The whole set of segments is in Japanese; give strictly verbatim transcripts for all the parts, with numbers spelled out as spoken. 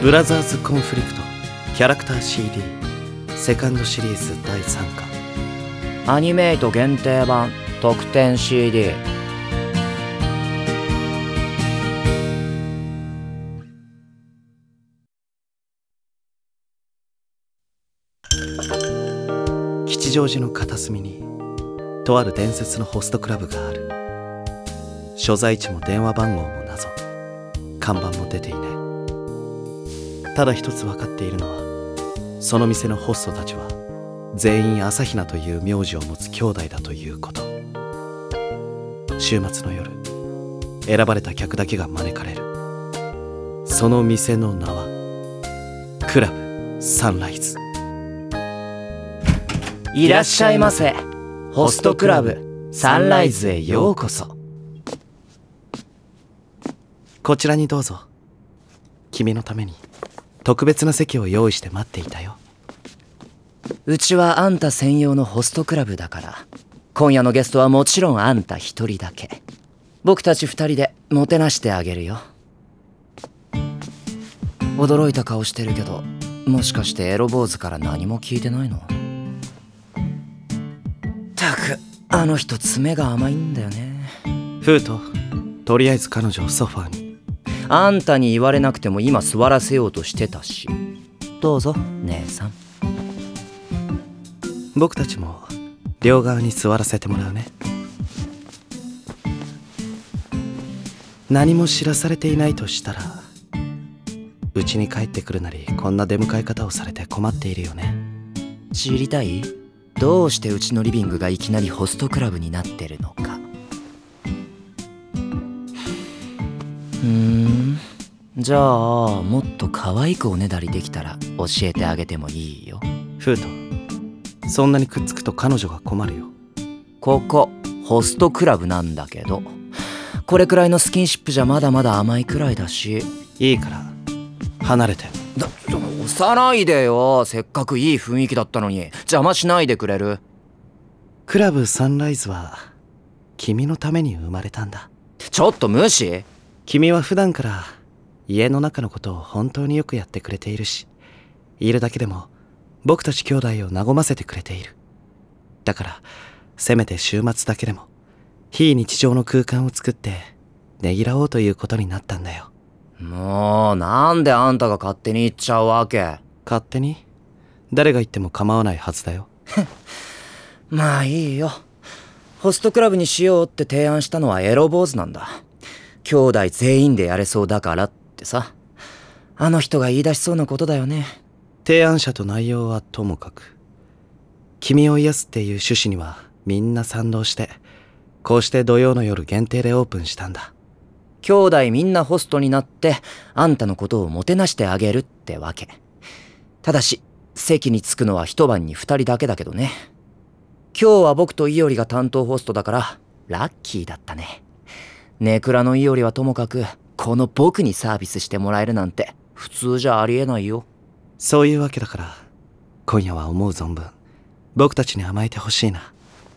ブラザーズ・コンフリクトキャラクター シーディー セカンドシリーズだいさんかんアニメイト限定版特典 シーディー。 吉祥寺の片隅にとある伝説のホストクラブがある。所在地も電話番号も謎、看板も出ていない。ただ一つ分かっているのは、その店のホストたちは全員朝比奈という名字を持つ兄弟だということ。週末の夜、選ばれた客だけが招かれる。その店の名はクラブサンライズ。 いらっしゃいませ。ホストクラブサンライズへようこそ。 こちらにどうぞ。君のために特別な席を用意して待っていたよ。 うちはあんた専用のホストクラブだから、今夜のゲストはもちろんあんた一人だけ。僕たち二人でもてなしてあげるよ。驚いた顔してるけど、もしかしてエロ坊主から何も聞いてないの？たく、あの人爪が甘いんだよね。 フート、とりあえず彼女をソファーに。 あんたに言われなくても今座らせようとしてたし。どうぞ姉さん。 僕たちも両側に座らせてもらうね。何も知らされていないとしたら、うちに帰ってくるなりこんな出迎え方をされて困っているよね。 知りたい？どうしてうちのリビングがいきなりホストクラブになってるのか。ふーん、じゃあもっと可愛くおねだりできたら教えてあげてもいいよ。 フート、そんなにくっつくと彼女が困るよ。 ここホストクラブなんだけど、これくらいのスキンシップじゃまだまだ甘いくらいだし。 いいから離れて。 だ押さないでよ。せっかくいい雰囲気だったのに邪魔しないでくれる？ クラブサンライズは君のために生まれたんだ。 ちょっと無視？ 君は普段から家の中のことを本当によくやってくれているし、いるだけでも僕たち兄弟を和ませてくれている。だからせめて週末だけでも非日常の空間を作ってねぎらおうということになったんだよ。 もうなんであんたが勝手に言っちゃうわけ？ 勝手に？誰が言っても構わないはずだよ。 まあいいよ。ホストクラブにしようって提案したのはエロ坊主なんだ。兄弟全員でやれそうだからってさ。あの人が言い出しそうなことだよね。 提案者と内容はともかく、君を癒すっていう趣旨にはみんな賛同して、こうして土曜の夜限定でオープンしたんだ。 兄弟みんなホストになってあんたのことをもてなしてあげるってわけ。ただし席に着くのは一晩に二人だけだけどね。今日は僕とイオリが担当ホストだからラッキーだったね。ネクラのイオリはともかく、この僕にサービスしてもらえるなんて普通じゃありえないよ。 そういうわけだから、今夜は思う存分僕たちに甘えてほしいな。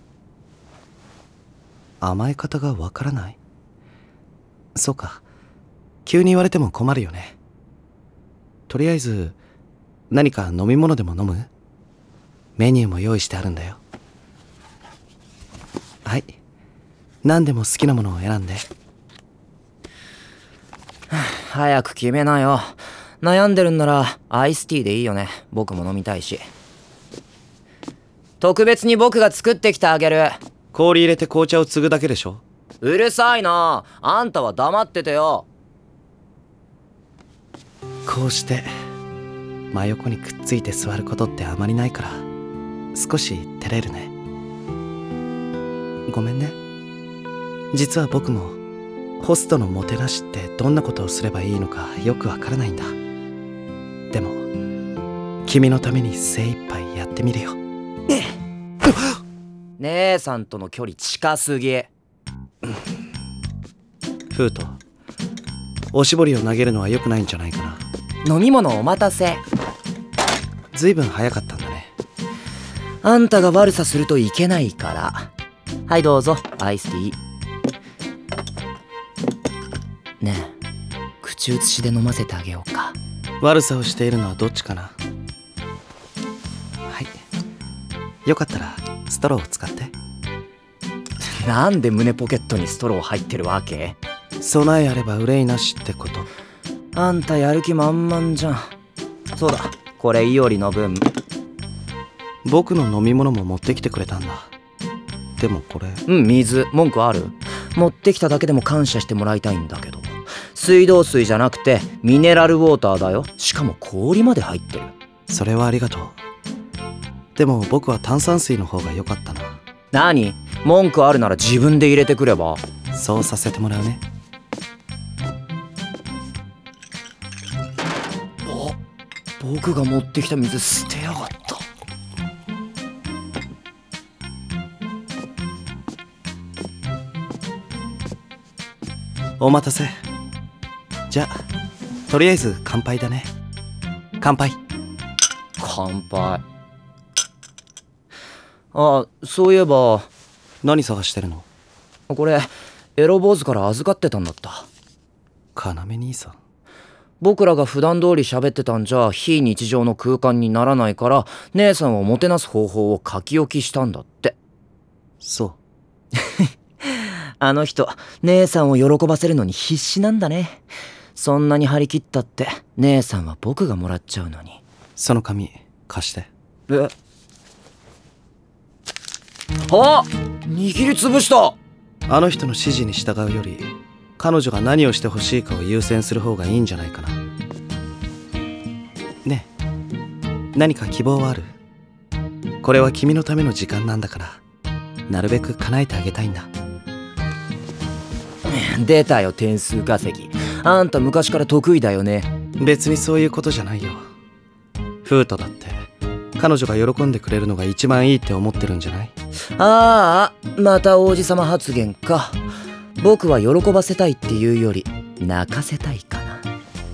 甘え方がわからない？そうか、急に言われても困るよね。とりあえず何か飲み物でも飲む？メニューも用意してあるんだよ。はい、何でも好きなものを選んで。 早く決めなよ。悩んでるんならアイスティーでいいよね。僕も飲みたいし。特別に僕が作ってきてあげる。 氷入れて紅茶を継ぐだけでしょ。 うるさいな。あんたは黙っててよ。 こうして真横にくっついて座ることってあまりないから少し照れるね。ごめんね。実は僕もホストのもてなしってどんなことをすればいいのかよくわからないんだ。でも君のために精一杯やってみるよ。 姉さんとの距離近すぎ。 フート、おしぼりを投げるのは良くないんじゃないかな。 飲み物お待たせ。 ずいぶん早かったんだね。 あんたが悪さするといけないから。はいどうぞアイスティー。ねえ、口移しで飲ませてあげようか。 悪さをしているのはどっちかな。はいよかったらストローを使って。 なんで胸ポケットにストロー入ってるわけ？ 備えあれば憂いなしってこと。 あんたやる気満々じゃん。そうだ、これいおりの分。 僕の飲み物も持ってきてくれたんだ。でもこれ。 うん、水。文句ある？持ってきただけでも感謝してもらいたいんだけど。水道水じゃなくてミネラルウォーターだよ。しかも氷まで入ってる。 それはありがとう。でも僕は炭酸水の方が良かったな。 何？文句あるなら自分で入れてくれば。 そうさせてもらうね。 あ、僕が持ってきた水捨てやがった。 お待たせ。じゃあとりあえず乾杯だね。乾杯。 乾杯。あ、そういえば。 何探してるの？ これエロ坊主から預かってたんだった。 要兄さん。 僕らが普段通り喋ってたんじゃ非日常の空間にならないから、姉さんをもてなす方法を書き置きしたんだって。 そうあの人姉さんを喜ばせるのに必死なんだね。そんなに張り切ったって姉さんは僕がもらっちゃうのに。 その紙貸して。 えあ、握りつぶした。 あの人の指示に従うより彼女が何をしてほしいかを優先する方がいいんじゃないかな。ねえ、何か希望はある？これは君のための時間なんだからなるべく叶えてあげたいんだ。 出たよ、点数稼ぎ。あんた昔から得意だよね。 別にそういうことじゃないよ。フートだって彼女が喜んでくれるのが一番いいって思ってるんじゃない？ ああ、また王子様発言か。僕は喜ばせたいっていうより泣かせたいかな。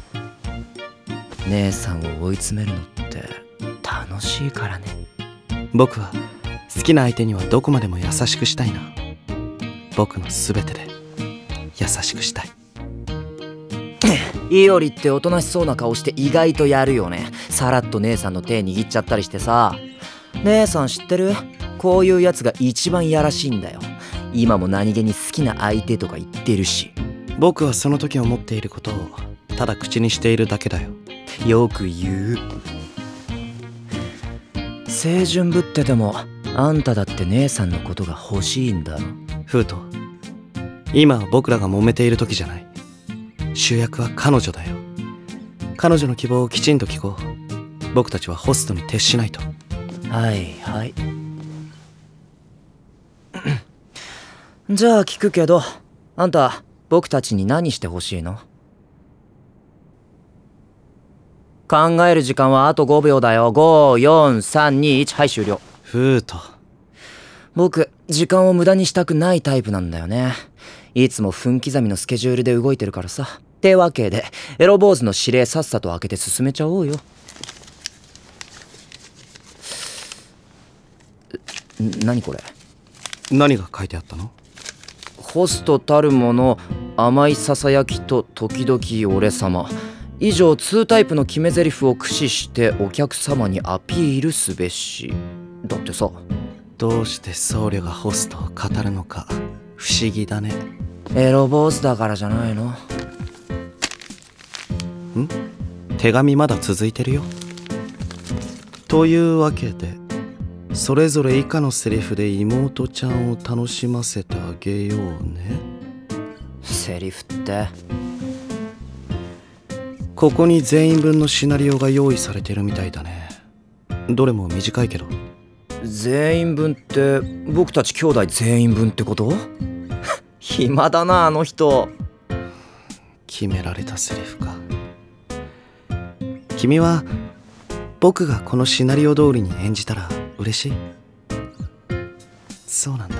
姉さんを追い詰めるのって楽しいからね。 僕は好きな相手にはどこまでも優しくしたいな。僕の全てで優しくしたい。 イオリっておとなしそうな顔して意外とやるよね。さらっと姉さんの手握っちゃったりしてさ。姉さん知ってる？こういうやつが一番やらしいんだよ。今も何気に好きな相手とか言ってるし。 僕はその時思っていることをただ口にしているだけだよ。 よく言う。清純ぶっててもあんただって姉さんのことが欲しいんだろ。 フート、今は僕らが揉めている時じゃない。主役は彼女だよ。彼女の希望をきちんと聞こう。僕たちはホストに徹しないと。 はいはい。じゃあ聞くけど、あんた僕たちに何してほしいの？考える時間はあとごびょうだよ。ご、よん、さん、に、いち、はい終了。 フート、 僕時間を無駄にしたくないタイプなんだよね。いつも分刻みのスケジュールで動いてるからさ。ってわけでエロ坊主の指令さっさと開けて進めちゃおうよ。何これ？ 何が書いてあったの？ ホストたるもの、甘いささやきと時々俺様。以上にタイプの決め台詞を駆使してお客様にアピールすべし。だってさ。 どうして僧侶がホストを語るのか不思議だね。 エロ坊主だからじゃないの？ ん？手紙まだ続いてるよ。というわけでそれぞれ以下のセリフで妹ちゃんを楽しませてあげようね。 セリフって？ ここに全員分のシナリオが用意されてるみたいだね。どれも短いけど。 全員分って僕たち兄弟全員分ってこと？暇だなあの人。 決められたセリフか。君は僕がこのシナリオ通りに演じたら嬉しい？そうなんだ。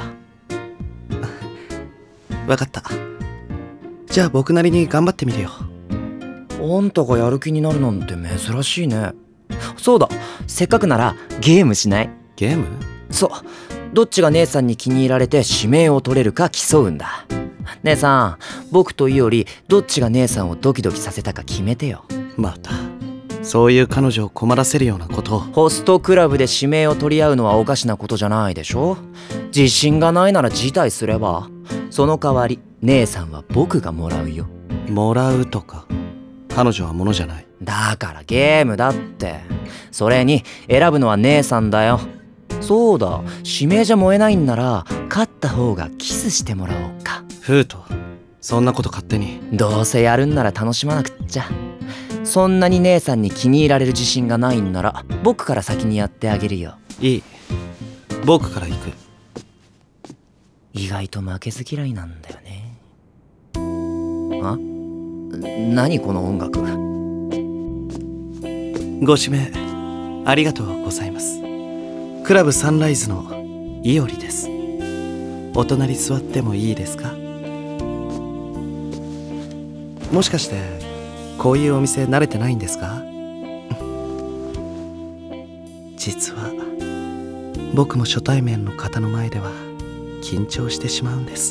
わかった。じゃあ僕なりに頑張ってみるよ。 あんたがやる気になるなんて珍しいね。そうだ、せっかくならゲームしない？ ゲーム？ そう、どっちが姉さんに気に入られて指名を取れるか競うんだ。姉さん、僕とイオリどっちが姉さんをドキドキさせたか決めてよ。 またそういう彼女を困らせるようなことを。 ホストクラブで指名を取り合うのはおかしなことじゃないでしょ。自信がないなら辞退すれば。その代わり姉さんは僕がもらうよ。 もらうとか、彼女はものじゃない。 だからゲームだって。それに選ぶのは姉さんだよ。そうだ、指名じゃ燃えないんなら勝った方がキスしてもらおうか。 フート、そんなこと勝手に。 どうせやるんなら楽しまなくっちゃ。そんなに姉さんに気に入られる自信がないんなら僕から先にやってあげるよ。 いい、僕から行く。 意外と負けず嫌いなんだよね。あ？何この音楽。 ご指名ありがとうございます。クラブサンライズのイオリです。お隣座ってもいいですか？もしかしてこういうお店慣れてないんですか？実は僕も初対面の方の前では緊張してしまうんです。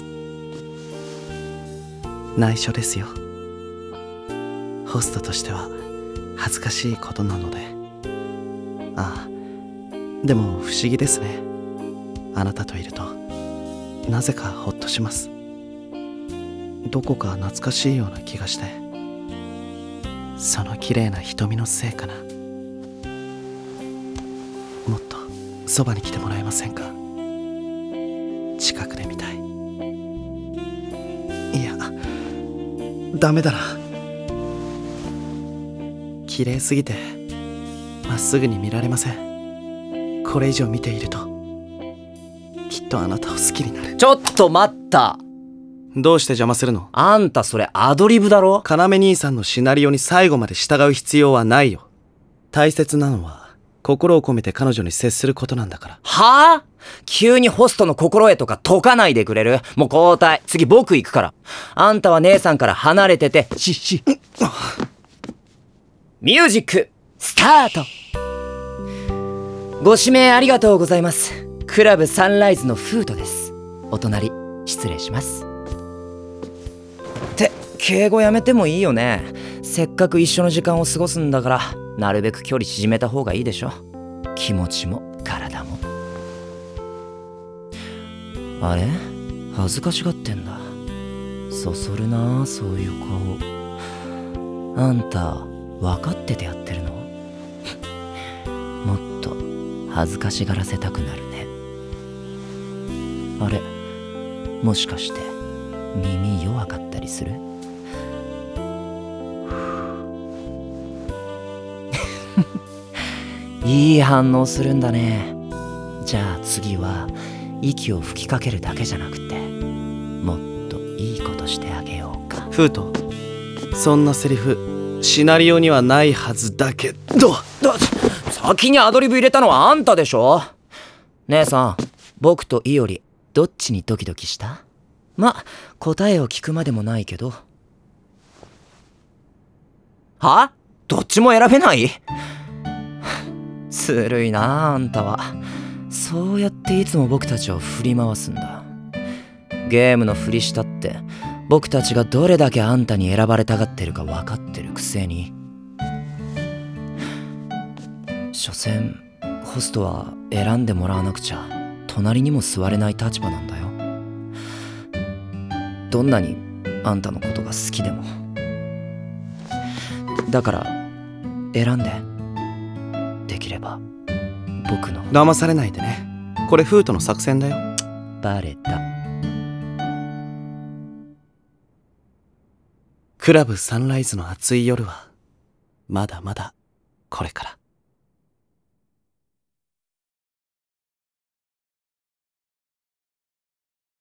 内緒ですよ。ホストとしては恥ずかしいことなので。ああ、でも不思議ですね。あなたといるとなぜかほっとします。どこか懐かしいような気がして。その綺麗な瞳のせいかな。もっとそばに来てもらえませんか？近くで見たい。いや、ダメだな。綺麗すぎてまっすぐに見られません。これ以上見ているときっとあなたを好きになる。 ちょっと待った。 どうして邪魔するの？ あんたそれアドリブだろ。 要兄さんのシナリオに最後まで従う必要はないよ。大切なのは心を込めて彼女に接することなんだから。 はぁ？急にホストの心得とか解かないでくれる？もう交代。次僕行くから。あんたは姉さんから離れてて。ししミュージックスタート。ご指名ありがとうございます。クラブサンライズのフートです。お隣失礼します。って敬語やめてもいいよね。せっかく一緒の時間を過ごすんだから、なるべく距離縮めた方がいいでしょ。気持ちも体も。あれ？恥ずかしがってんだ。そそるなあ、そういう顔。あんた分かっててやってるの？もっと恥ずかしがらせたくなるね。あれ、もしかして耳弱かったりする？いい反応するんだね。じゃあ次は息を吹きかけるだけじゃなくて、もっといいことしてあげようか。 フート、そんなセリフシナリオにはないはずだけど。 だ先にアドリブ入れたのはあんたでしょ。姉さん、僕とイオリどっちにドキドキした？ま、答えを聞くまでもないけど。は？どっちも選べない？ずるいなあ、あんたは。そうやっていつも僕たちを振り回すんだ。ゲームのふりしたって僕たちがどれだけあんたに選ばれたがってるか分かってるくせに。所詮ホストは選んでもらわなくちゃ隣にも座れない立場なんだよ。どんなにあんたのことが好きでも。だから選んで、できれば僕の。 騙されないでね。これフートの作戦だよ。 バレた。 クラブサンライズの暑い夜はまだまだこれから。